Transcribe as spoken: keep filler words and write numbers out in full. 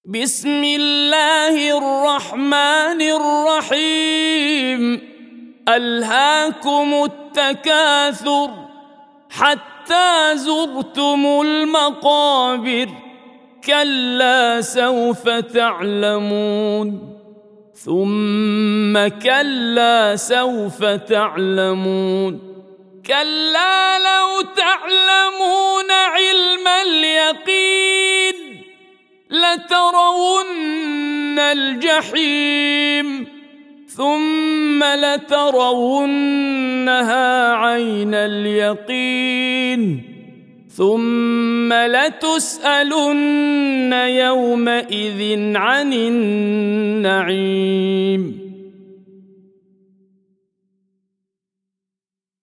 بسم الله الرحمن الرحيم. ألهاكم التكاثر حتى زرتم المقابر، كلا سوف تعلمون ثم كلا سوف تعلمون، كلا لو تعلمون علم اليقين لترون الجحيم ثم لترونها عين اليقين ثم لتسألن يومئذ عن النعيم.